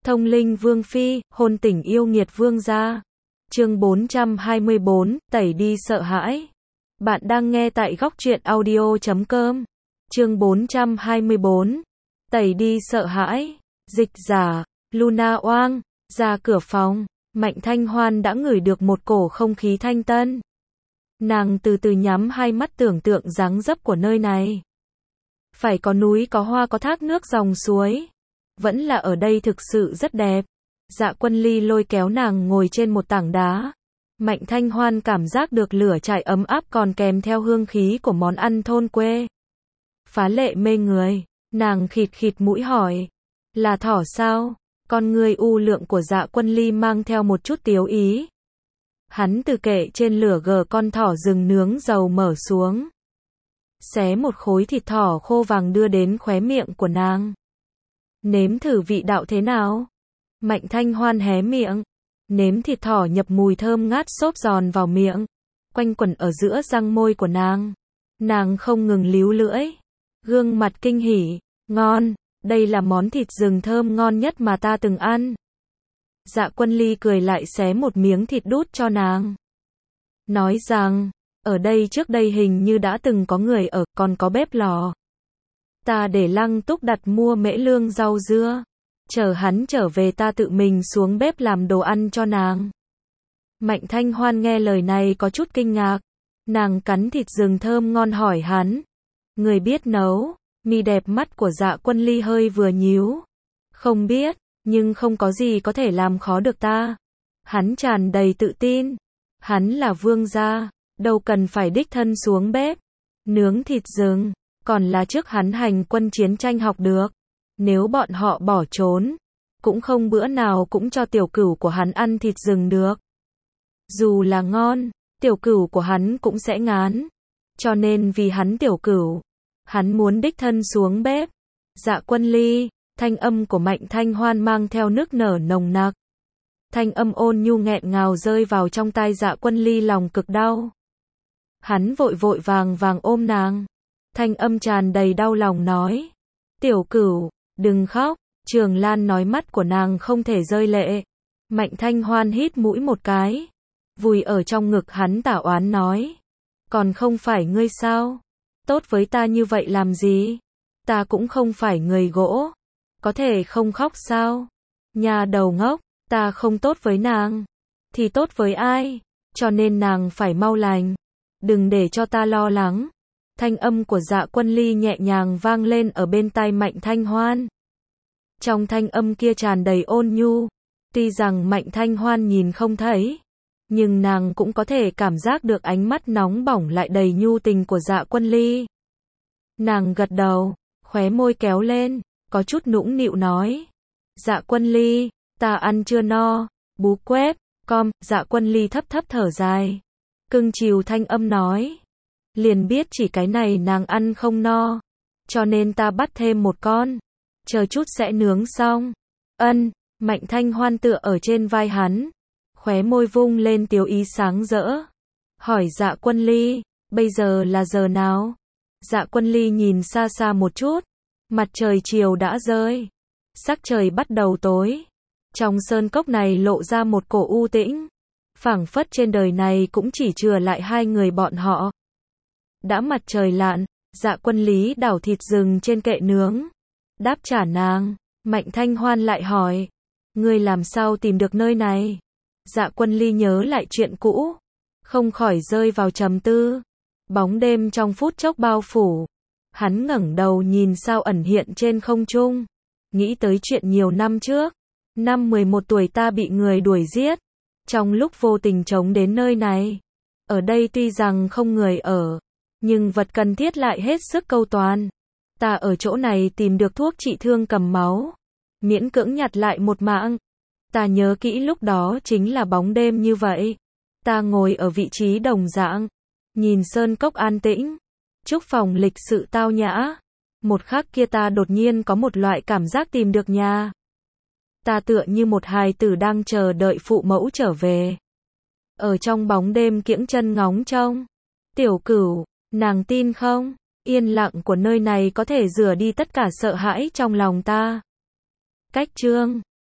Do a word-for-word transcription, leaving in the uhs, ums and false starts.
Thông linh vương phi, hôn tình yêu nghiệt vương gia. Chương bốn trăm hai mươi bốn, tẩy đi sợ hãi. Bạn đang nghe tại góc truyện audio chấm com. Chương bốn trăm hai mươi bốn, tẩy đi sợ hãi. Dịch giả, Luna Oang, ra cửa phòng, Mạnh Thanh Hoan đã ngửi được một cổ không khí thanh tân. Nàng từ từ nhắm hai mắt tưởng tượng dáng dấp của nơi này. Phải có núi có hoa có thác nước dòng suối. Vẫn là ở đây thực sự rất đẹp. Dạ Quân Ly lôi kéo nàng ngồi trên một tảng đá. Mạnh Thanh Hoan cảm giác được lửa trại ấm áp còn kèm theo hương khí của món ăn thôn quê. Phá lệ mê người, nàng khịt khịt mũi hỏi. Là thỏ sao? Con người u lượng của Dạ Quân Ly mang theo một chút tiếu ý. Hắn từ kệ trên lửa gờ con thỏ rừng nướng dầu mở xuống. Xé một khối thịt thỏ khô vàng đưa đến khóe miệng của nàng. Nếm thử vị đạo thế nào? Mạnh Thanh Hoan hé miệng. Nếm thịt thỏ nhập mùi thơm ngát xốp giòn vào miệng. Quanh quẩn ở giữa răng môi của nàng. Nàng không ngừng líu lưỡi. Gương mặt kinh hỉ. Ngon, đây là món thịt rừng thơm ngon nhất mà ta từng ăn. Dạ Quân Ly cười lại xé một miếng thịt đút cho nàng. Nói rằng, ở đây trước đây hình như đã từng có người ở, còn có bếp lò. Ta để Lăng Túc đặt mua mễ lương rau dưa. Chờ hắn trở về ta tự mình xuống bếp làm đồ ăn cho nàng. Mạnh Thanh Hoan nghe lời này có chút kinh ngạc. Nàng cắn thịt rừng thơm ngon hỏi hắn. Người biết nấu? Mi đẹp mắt của Dạ Quân Ly hơi vừa nhíu. Không biết, nhưng không có gì có thể làm khó được ta. Hắn tràn đầy tự tin. Hắn là vương gia, đâu cần phải đích thân xuống bếp. Nướng thịt rừng, còn là trước hắn hành quân chiến tranh học được. Nếu bọn họ bỏ trốn, cũng không bữa nào cũng cho tiểu cửu của hắn ăn thịt rừng được. Dù là ngon, tiểu cửu của hắn cũng sẽ ngán. Cho nên vì hắn tiểu cửu, hắn muốn đích thân xuống bếp. Dạ Quân Ly, thanh âm của Mạnh Thanh Hoan mang theo nức nở nồng nặc. Thanh âm ôn nhu nghẹn ngào rơi vào trong tai Dạ Quân Ly lòng cực đau. Hắn vội vội vàng vàng ôm nàng. Thanh âm tràn đầy đau lòng nói. Tiểu cửu, đừng khóc. Trường Lan nói mắt của nàng không thể rơi lệ. Mạnh Thanh Hoan hít mũi một cái. Vùi ở trong ngực hắn tả oán nói. Còn không phải ngươi sao? Tốt với ta như vậy làm gì? Ta cũng không phải người gỗ. Có thể không khóc sao? Nhà đầu ngốc, ta không tốt với nàng. Thì tốt với ai? Cho nên nàng phải mau lành. Đừng để cho ta lo lắng. Thanh âm của Dạ Quân Ly nhẹ nhàng vang lên ở bên tai Mạnh Thanh Hoan. Trong thanh âm kia tràn đầy ôn nhu. Tuy rằng Mạnh Thanh Hoan nhìn không thấy, nhưng nàng cũng có thể cảm giác được ánh mắt nóng bỏng lại đầy nhu tình của Dạ Quân Ly. Nàng gật đầu, khóe môi kéo lên, có chút nũng nịu nói. Dạ Quân Ly, ta ăn chưa no, bú quét, com, Dạ Quân Ly thấp thấp thở dài. Cưng chiều thanh âm nói. Liền biết chỉ cái này nàng ăn không no. Cho nên ta bắt thêm một con. Chờ chút sẽ nướng xong. Ân, Mạnh Thanh Hoan tựa ở trên vai hắn. Khóe môi vung lên tiếu ý sáng rỡ. Hỏi Dạ Quân Ly, bây giờ là giờ nào? Dạ Quân Ly nhìn xa xa một chút. Mặt trời chiều đã rơi. Sắc trời bắt đầu tối. Trong sơn cốc này lộ ra một cổ u tĩnh. Phảng phất trên đời này cũng chỉ chừa lại hai người bọn họ. Đã mặt trời lặn, Dạ Quân Lý đảo thịt rừng trên kệ nướng. Đáp trả nàng, Mạnh Thanh Hoan lại hỏi. Ngươi làm sao tìm được nơi này? Dạ Quân Ly nhớ lại chuyện cũ. Không khỏi rơi vào trầm tư. Bóng đêm trong phút chốc bao phủ. Hắn ngẩng đầu nhìn sao ẩn hiện trên không trung. Nghĩ tới chuyện nhiều năm trước. Năm mười một tuổi ta bị người đuổi giết. Trong lúc vô tình trống đến nơi này. Ở đây tuy rằng không người ở. Nhưng vật cần thiết lại hết sức câu toàn. Ta ở chỗ này tìm được thuốc trị thương cầm máu. Miễn cưỡng nhặt lại một mạng. Ta nhớ kỹ lúc đó chính là bóng đêm như vậy. Ta ngồi ở vị trí đồng dạng. Nhìn sơn cốc an tĩnh. Trúc phòng lịch sự tao nhã. Một khắc kia ta đột nhiên có một loại cảm giác tìm được nhà. Ta tựa như một hài tử đang chờ đợi phụ mẫu trở về. Ở trong bóng đêm kiễng chân ngóng trông. Tiểu cửu, nàng tin không? Yên lặng của nơi này có thể rửa đi tất cả sợ hãi trong lòng ta. Cách chương